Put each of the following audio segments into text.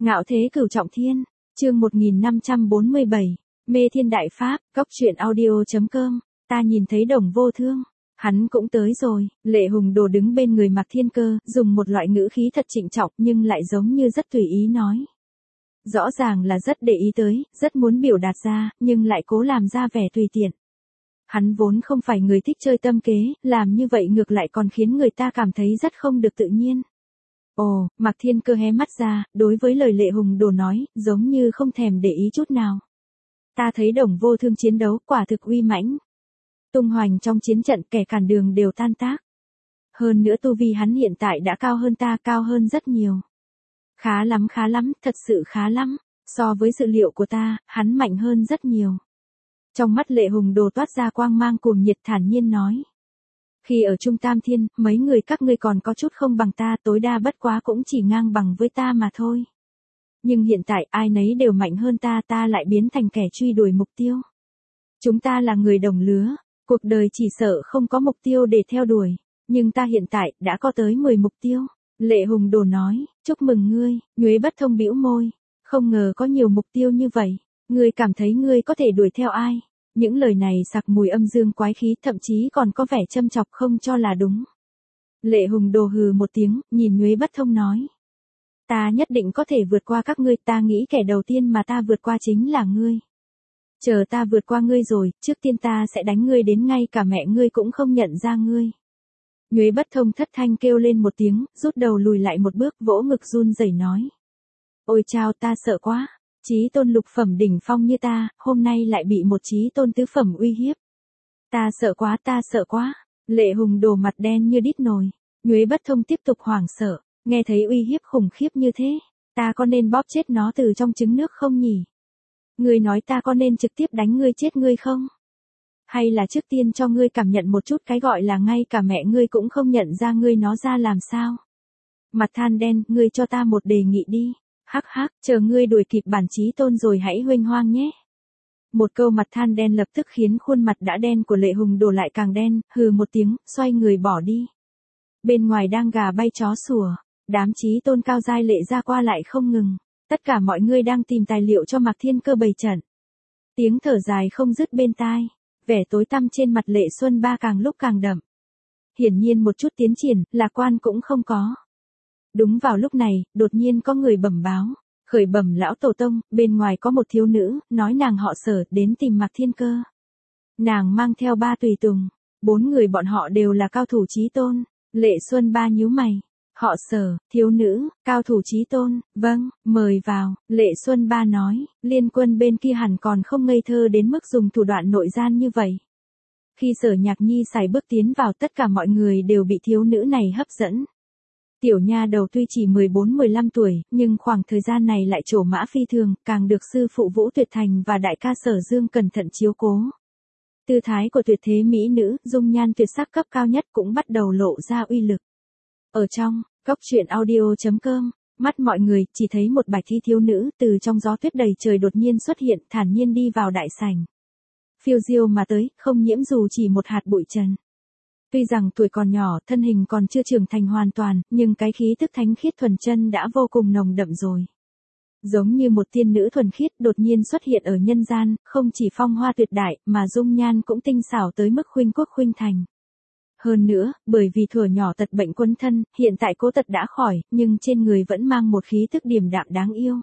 Ngạo thế cửu trọng thiên, chương 1547, mê thiên đại pháp, góc truyện audio.com, ta nhìn thấy Đồng Vô Thương, hắn cũng tới rồi, Lệ Hùng Đồ đứng bên người Mạc Thiên Cơ, dùng một loại ngữ khí thật trịnh trọng nhưng lại giống như rất tùy ý nói. Rõ ràng là rất để ý tới, rất muốn biểu đạt ra, nhưng lại cố làm ra vẻ tùy tiện. Hắn vốn không phải người thích chơi tâm kế, làm như vậy ngược lại còn khiến người ta cảm thấy rất không được tự nhiên. Ồ, Mạc Thiên Cơ hé mắt ra, đối với lời Lệ Hùng Đồ nói, giống như không thèm để ý chút nào. Ta thấy Đồng Vô Thương chiến đấu quả thực uy mãnh. Tung hoành trong chiến trận kẻ cản đường đều tan tác. Hơn nữa tu vi hắn hiện tại đã cao hơn ta, cao hơn rất nhiều. Khá lắm, thật sự khá lắm. So với dự liệu của ta, hắn mạnh hơn rất nhiều. Trong mắt Lệ Hùng Đồ toát ra quang mang cuồng nhiệt thản nhiên nói. Khi ở Trung Tam Thiên, mấy người các ngươi còn có chút không bằng ta, tối đa bất quá cũng chỉ ngang bằng với ta mà thôi. Nhưng hiện tại ai nấy đều mạnh hơn ta, ta lại biến thành kẻ truy đuổi mục tiêu. Chúng ta là người đồng lứa, cuộc đời chỉ sợ không có mục tiêu để theo đuổi, nhưng ta hiện tại đã có tới 10 mục tiêu. Lệ Hùng Đồ nói, chúc mừng ngươi, Nhuế Bất Thông bĩu môi, không ngờ có nhiều mục tiêu như vậy, ngươi cảm thấy ngươi có thể đuổi theo ai? Những lời này sặc mùi âm dương quái khí, thậm chí còn có vẻ châm chọc không cho là đúng. Lệ Hùng Đồ hừ một tiếng, nhìn Nhuế Bất Thông nói. Ta nhất định có thể vượt qua các ngươi, ta nghĩ kẻ đầu tiên mà ta vượt qua chính là ngươi. Chờ ta vượt qua ngươi rồi, trước tiên ta sẽ đánh ngươi đến ngay cả mẹ ngươi cũng không nhận ra ngươi. Nhuế Bất Thông thất thanh kêu lên một tiếng, rút đầu lùi lại một bước, vỗ ngực run rẩy nói. Ôi chao, ta sợ quá. Chí tôn lục phẩm đỉnh phong như ta, hôm nay lại bị một chí tôn tứ phẩm uy hiếp. Ta sợ quá. Lệ Hùng Đồ mặt đen như đít nồi. Nhuế Bất Thông tiếp tục hoảng sợ, nghe thấy uy hiếp khủng khiếp như thế, ta có nên bóp chết nó từ trong trứng nước không nhỉ? Ngươi nói ta có nên trực tiếp đánh ngươi chết ngươi không? Hay là trước tiên cho ngươi cảm nhận một chút cái gọi là ngay cả mẹ ngươi cũng không nhận ra ngươi nó ra làm sao? Mặt than đen, ngươi cho ta một đề nghị đi. Hắc hắc, chờ ngươi đuổi kịp bản chí tôn rồi hãy huênh hoang nhé. Một câu mặt than đen lập tức khiến khuôn mặt đã đen của Lệ Hùng Đồ lại càng đen, hừ một tiếng, xoay người bỏ đi. Bên ngoài đang gà bay chó sủa, đám chí tôn cao giai Lệ gia qua lại không ngừng. Tất cả mọi người đang tìm tài liệu cho Mạc Thiên Cơ bày trận. Tiếng thở dài không dứt bên tai, vẻ tối tăm trên mặt Lệ Xuân Ba càng lúc càng đậm. Hiển nhiên một chút tiến triển, lạc quan cũng không có. Đúng vào lúc này, đột nhiên có người bẩm báo, khởi bẩm lão tổ tông, bên ngoài có một thiếu nữ, nói nàng họ Sở, đến tìm Mạc Thiên Cơ. Nàng mang theo 3 tùy tùng, 4 người bọn họ đều là cao thủ chí tôn. Lệ Xuân Ba nhíu mày, họ Sở, thiếu nữ, cao thủ chí tôn, vâng, mời vào. Lệ Xuân Ba nói, Liên Quân bên kia hẳn còn không ngây thơ đến mức dùng thủ đoạn nội gian như vậy. Khi Sở Nhạc Nhi sải bước tiến vào, tất cả mọi người đều bị thiếu nữ này hấp dẫn. Tiểu nha đầu tuy chỉ 14-15 tuổi, nhưng khoảng thời gian này lại trổ mã phi thường, càng được sư phụ Vũ Tuyệt Thành và đại ca Sở Dương cẩn thận chiếu cố. Tư thái của tuyệt thế mỹ nữ, dung nhan tuyệt sắc cấp cao nhất cũng bắt đầu lộ ra uy lực. Ở trong, góc truyện audio.com, mắt mọi người chỉ thấy một bạch thi thiếu nữ từ trong gió tuyết đầy trời đột nhiên xuất hiện, thản nhiên đi vào đại sảnh. Phiêu diêu mà tới, không nhiễm dù chỉ một hạt bụi trần. Tuy rằng tuổi còn nhỏ, thân hình còn chưa trưởng thành hoàn toàn, nhưng cái khí tức thánh khiết thuần chân đã vô cùng nồng đậm rồi. Giống như một tiên nữ thuần khiết đột nhiên xuất hiện ở nhân gian, không chỉ phong hoa tuyệt đại, mà dung nhan cũng tinh xảo tới mức khuynh quốc khuynh thành. Hơn nữa, bởi vì thuở nhỏ tật bệnh quấn thân, hiện tại cố tật đã khỏi, nhưng trên người vẫn mang một khí tức điềm đạm đáng yêu.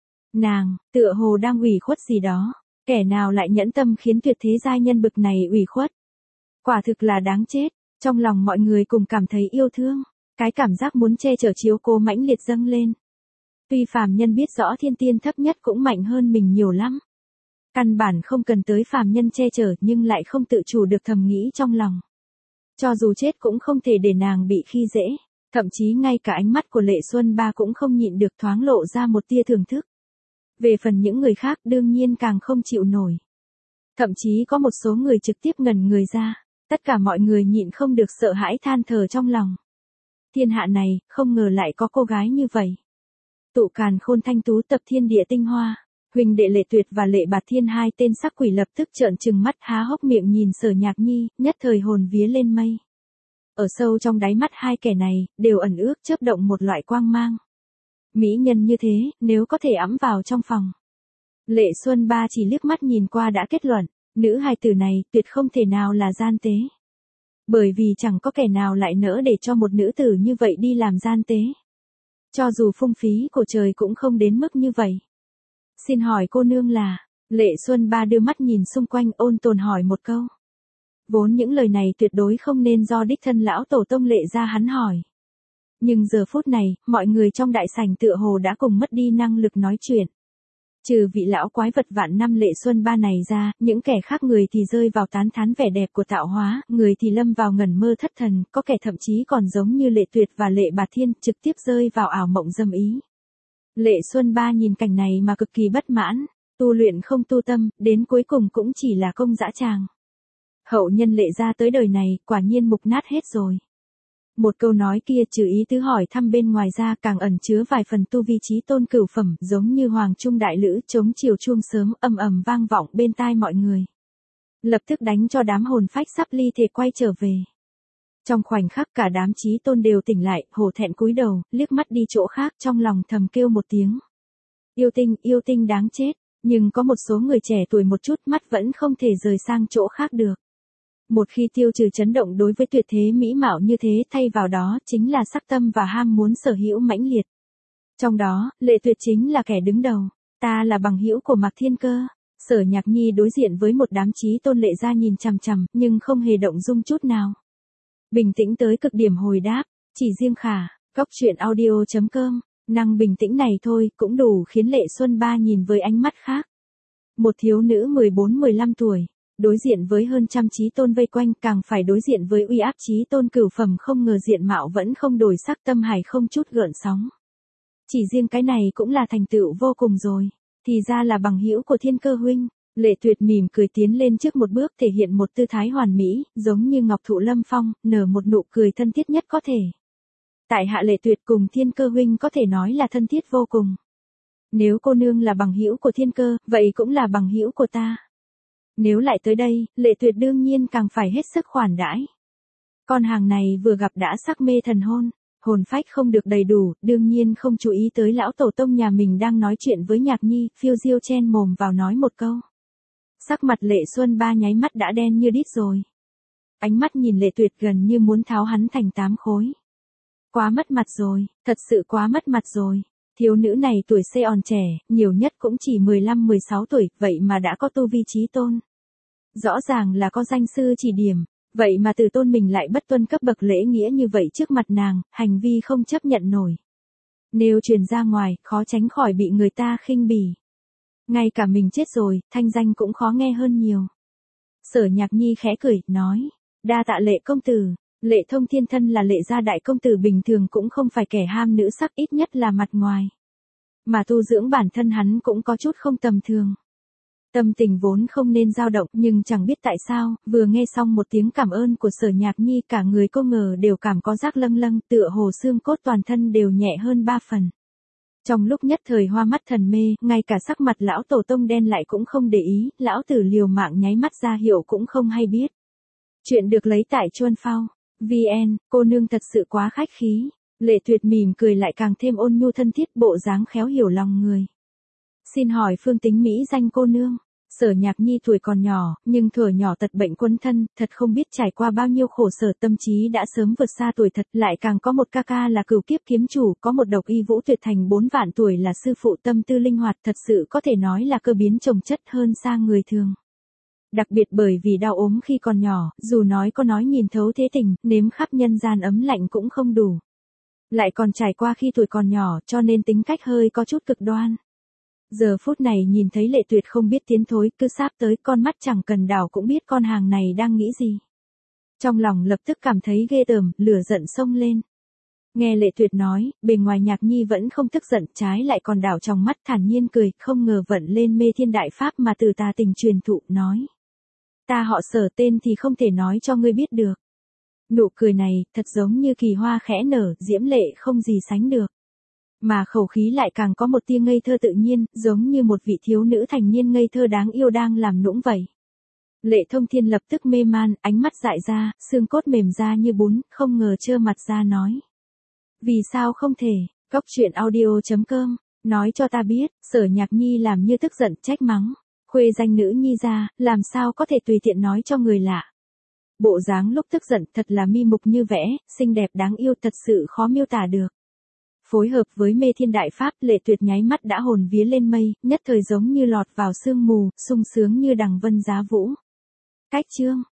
Nàng, tựa hồ đang ủy khuất gì đó, kẻ nào lại nhẫn tâm khiến tuyệt thế giai nhân bực này ủy khuất. Quả thực là đáng chết. Trong lòng mọi người cùng cảm thấy yêu thương, cái cảm giác muốn che chở chiếu cố mãnh liệt dâng lên. Tuy phàm nhân biết rõ thiên tiên thấp nhất cũng mạnh hơn mình nhiều lắm. Căn bản không cần tới phàm nhân che chở nhưng lại không tự chủ được thầm nghĩ trong lòng. Cho dù chết cũng không thể để nàng bị khi dễ, thậm chí ngay cả ánh mắt của Lệ Xuân Ba cũng không nhịn được thoáng lộ ra một tia thưởng thức. Về phần những người khác đương nhiên càng không chịu nổi. Thậm chí có một số người trực tiếp ngẩn người ra. Tất cả mọi người nhịn không được sợ hãi than thở trong lòng. Thiên hạ này, không ngờ lại có cô gái như vậy. Tụ Càn Khôn thanh tú tập thiên địa tinh hoa, huỳnh đệ Lệ Tuyệt và Lệ Bạt Thiên hai tên sắc quỷ lập tức trợn trừng mắt há hốc miệng nhìn Sở Nhạc Nhi, nhất thời hồn vía lên mây. Ở sâu trong đáy mắt hai kẻ này, đều ẩn ước chớp động một loại quang mang. Mỹ nhân như thế, nếu có thể ẵm vào trong phòng. Lệ Xuân Ba chỉ liếc mắt nhìn qua đã kết luận, nữ hài tử này tuyệt không thể nào là gian tế. Bởi vì chẳng có kẻ nào lại nỡ để cho một nữ tử như vậy đi làm gian tế. Cho dù phung phí của trời cũng không đến mức như vậy. Xin hỏi cô nương là, Lệ Xuân Ba đưa mắt nhìn xung quanh ôn tồn hỏi một câu. Vốn những lời này tuyệt đối không nên do đích thân lão tổ tông Lệ ra hắn hỏi. Nhưng giờ phút này, mọi người trong đại sảnh tựa hồ đã cùng mất đi năng lực nói chuyện. Trừ vị lão quái vật vạn năm Lệ Xuân Ba này ra, những kẻ khác người thì rơi vào tán thán vẻ đẹp của tạo hóa, người thì lâm vào ngẩn mơ thất thần, có kẻ thậm chí còn giống như Lệ Tuyệt và Lệ Bà Thiên, trực tiếp rơi vào ảo mộng dâm ý. Lệ Xuân Ba nhìn cảnh này mà cực kỳ bất mãn, tu luyện không tu tâm, đến cuối cùng cũng chỉ là công dã tràng. Hậu nhân Lệ ra tới đời này, quả nhiên mục nát hết rồi. Một câu nói kia trừ ý tứ hỏi thăm bên ngoài ra càng ẩn chứa vài phần tu vi trí tôn cửu phẩm, giống như hoàng trung đại lữ chống chiều chuông sớm ầm ầm vang vọng bên tai mọi người. Lập tức đánh cho đám hồn phách sắp ly thể quay trở về. Trong khoảnh khắc cả đám trí tôn đều tỉnh lại, hổ thẹn cúi đầu, liếc mắt đi chỗ khác, trong lòng thầm kêu một tiếng. Yêu tinh đáng chết, nhưng có một số người trẻ tuổi một chút mắt vẫn không thể rời sang chỗ khác được. Một khi tiêu trừ chấn động đối với tuyệt thế mỹ mạo như thế, thay vào đó chính là sắc tâm và ham muốn sở hữu mãnh liệt. Trong đó, Lệ Tuyệt chính là kẻ đứng đầu. Ta là bằng hữu của Mạc Thiên Cơ. Sở Nhạc Nhi đối diện với một đám trí tôn Lệ ra nhìn chằm chằm, nhưng không hề động dung chút nào. Bình tĩnh tới cực điểm hồi đáp, chỉ riêng Khả, Cốc.audio.com, năng bình tĩnh này thôi cũng đủ khiến Lệ Xuân Ba nhìn với ánh mắt khác. Một thiếu nữ 14-15 tuổi. Đối diện với hơn trăm chí tôn vây quanh, càng phải đối diện với uy áp chí tôn cửu phẩm, không ngờ diện mạo vẫn không đổi sắc, tâm hải không chút gợn sóng. Chỉ riêng cái này cũng là thành tựu vô cùng rồi. Thì ra là bằng hữu của Thiên Cơ huynh. Lệ Tuyệt mỉm cười tiến lên trước một bước, thể hiện một tư thái hoàn mỹ, giống như ngọc thụ lâm phong, nở một nụ cười thân thiết nhất có thể. Tại hạ Lệ Tuyệt cùng Thiên Cơ huynh có thể nói là thân thiết vô cùng. Nếu cô nương là bằng hữu của Thiên Cơ, vậy cũng là bằng hữu của ta. Nếu lại tới đây, Lệ Tuyệt đương nhiên càng phải hết sức khoản đãi. Con hàng này vừa gặp đã sắc mê thần hôn, hồn phách không được đầy đủ, đương nhiên không chú ý tới lão tổ tông nhà mình đang nói chuyện với Nhạc Nhi, phiêu diêu chen mồm vào nói một câu. Sắc mặt Lệ Xuân Ba nháy mắt đã đen như đít rồi. Ánh mắt nhìn Lệ Tuyệt gần như muốn tháo hắn thành 8 khối. Quá mất mặt rồi, thật sự quá mất mặt rồi. Thiếu nữ này tuổi xê on trẻ, nhiều nhất cũng chỉ 15-16 tuổi, vậy mà đã có tu vi trí tôn. Rõ ràng là có danh sư chỉ điểm, vậy mà từ tôn mình lại bất tuân cấp bậc lễ nghĩa như vậy trước mặt nàng, hành vi không chấp nhận nổi. Nếu truyền ra ngoài, khó tránh khỏi bị người ta khinh bỉ. Ngay cả mình chết rồi, thanh danh cũng khó nghe hơn nhiều. Sở Nhạc Nhi khẽ cười, nói, đa tạ Lệ công tử. Lệ Thông Thiên thân là Lệ gia đại công tử bình thường cũng không phải kẻ ham nữ sắc, ít nhất là mặt ngoài. Mà tu dưỡng bản thân hắn cũng có chút không tầm thường. Tâm tình vốn không nên dao động, nhưng chẳng biết tại sao, vừa nghe xong một tiếng cảm ơn của Sở Nhạc Nhi, cả người cô ngờ đều cảm có giác lâng lâng, tựa hồ xương cốt toàn thân đều nhẹ hơn 3 phần. Trong lúc nhất thời hoa mắt thần mê, ngay cả sắc mặt lão tổ tông đen lại cũng không để ý, lão tử liều mạng nháy mắt ra hiệu cũng không hay biết. Chuyện được lấy tại Chuan Phao VN, cô nương thật sự quá khách khí. Lệ Tuyệt mỉm cười lại càng thêm ôn nhu thân thiết, bộ dáng khéo hiểu lòng người. Xin hỏi phương tính mỹ danh cô nương. Sở Nhạc Nhi tuổi còn nhỏ, nhưng thuở nhỏ tật bệnh quấn thân, thật không biết trải qua bao nhiêu khổ sở, tâm trí đã sớm vượt xa tuổi thật, lại càng có một ca ca là Cửu Kiếp kiếm chủ, có một độc y Vũ Tuyệt Thành 4 vạn tuổi là sư phụ, tâm tư linh hoạt, thật sự có thể nói là cơ biến chồng chất hơn xa người thường. Đặc biệt bởi vì đau ốm khi còn nhỏ, dù nói có nói nhìn thấu thế tình, nếm khắp nhân gian ấm lạnh cũng không đủ. Lại còn trải qua khi tuổi còn nhỏ, cho nên tính cách hơi có chút cực đoan. Giờ phút này nhìn thấy Lệ Tuyệt không biết tiến thối, cứ sáp tới, con mắt chẳng cần đảo cũng biết con hàng này đang nghĩ gì. Trong lòng lập tức cảm thấy ghê tởm, lửa giận xông lên. Nghe Lệ Tuyệt nói, bề ngoài Nhạc Nhi vẫn không tức giận, trái lại còn đảo trong mắt thản nhiên cười, không ngờ vận lên mê thiên đại pháp mà từ tà tình truyền thụ, nói. Ta họ Sở, tên thì không thể nói cho ngươi biết được. Nụ cười này, thật giống như kỳ hoa khẽ nở, diễm lệ không gì sánh được. Mà khẩu khí lại càng có một tia ngây thơ tự nhiên, giống như một vị thiếu nữ thành niên ngây thơ đáng yêu đang làm nũng vậy. Lệ Thông Thiên lập tức mê man, ánh mắt dại ra, xương cốt mềm ra như bún, không ngờ trơ mặt ra nói. Vì sao không thể, Cốc truyện audio.com, nói cho ta biết, Sở Nhạc Nhi làm như tức giận trách mắng. Khuê danh nữ nhi ra, làm sao có thể tùy tiện nói cho người lạ. Bộ dáng lúc tức giận thật là mi mục như vẽ, xinh đẹp đáng yêu thật sự khó miêu tả được. Phối hợp với mê thiên đại pháp, Lệ Tuyệt nháy mắt đã hồn vía lên mây, nhất thời giống như lọt vào sương mù, sung sướng như đằng vân giá vũ. Cách chương